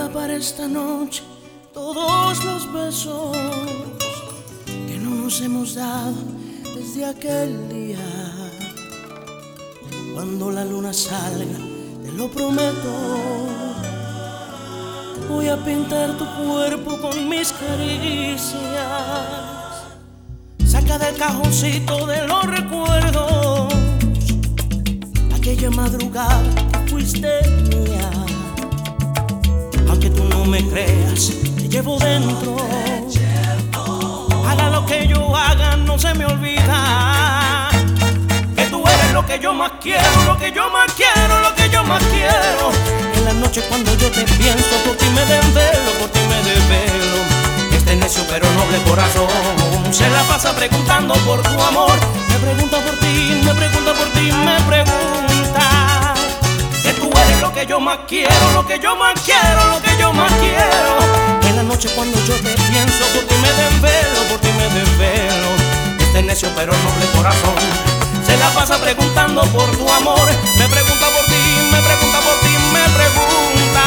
queda para esta noche todos los besos que no nos hemos dado desde aquel día. Cuando la luna salga, te lo prometo, voy a pintar tu cuerpo con mis caricias. Saca del cajoncito de los recuerdos aquella madrugada que fuiste mía. Aunque tú no me creas, te llevo dentro. Haga lo que yo haga, no se me olvida que tú eres lo que yo más quiero, lo que yo más quiero, lo que yo más quiero. En la noche cuando yo te pienso, por ti me desvelo, por ti me desvelo. Este necio pero noble corazón se la pasa preguntando por tu amor. Me pregunta por ti, me pregunta por ti, me pregunta que tú eres lo que yo más quiero, lo que yo más quiero, lo que yo más quiero. En la noche cuando yo te pienso, por ti me desvelo, por ti me desvelo. Este necio pero noble corazón se la pasa preguntando por tu amor. Me pregunta por ti, me pregunta por ti, me pregunta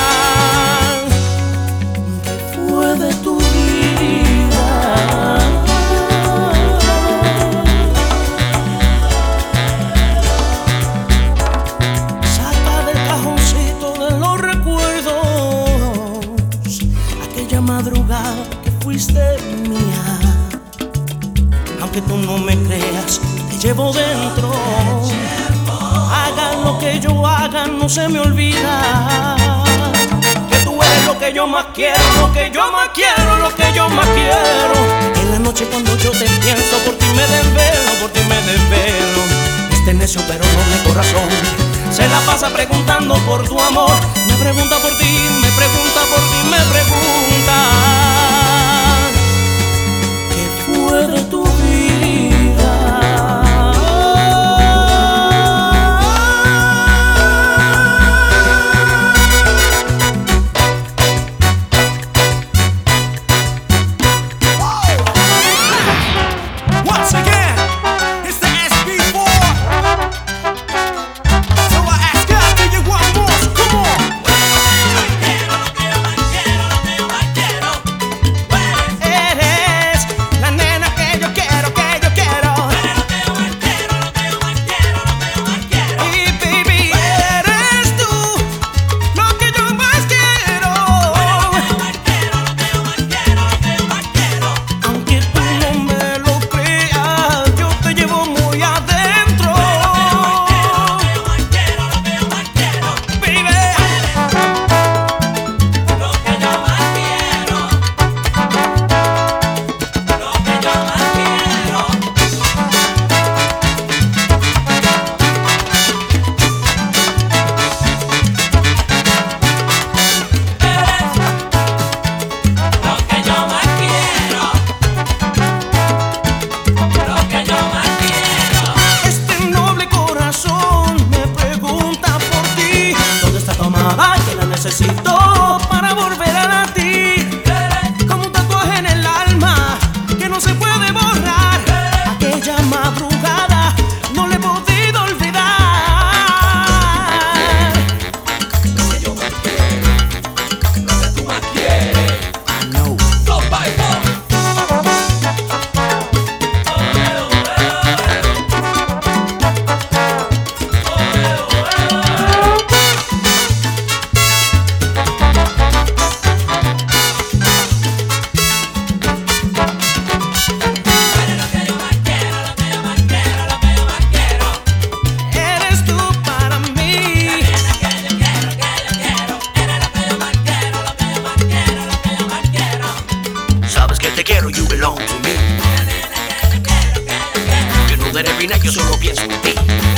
¿qué fue de tu vida? Saca del cajoncito de los recuerdos aquella madrugada que fuiste mía. Aunque tú no me creas, te llevo dentro. Haga lo que yo haga, no se me olvida que tú eres lo que yo más quiero, lo que yo más quiero, lo que yo más quiero. En la noche cuando yo te pienso, por ti me desvelo, por ti me desvelo. Este necio pero noble corazón se la pasa preguntando por tu amor. Me pregunta por ti, me pregunta por ti, me pregunta ¿qué fue de tu vida? Necesito para volver a latir, como un tatuaje en el alma que no se puede borrar. Aquella madrugada no le he podido olvidar. Lo que yo más quiero, lo que tú más quieres. I know. Go by te quiero, you belong to me. You know that every night yo solo pienso en ti.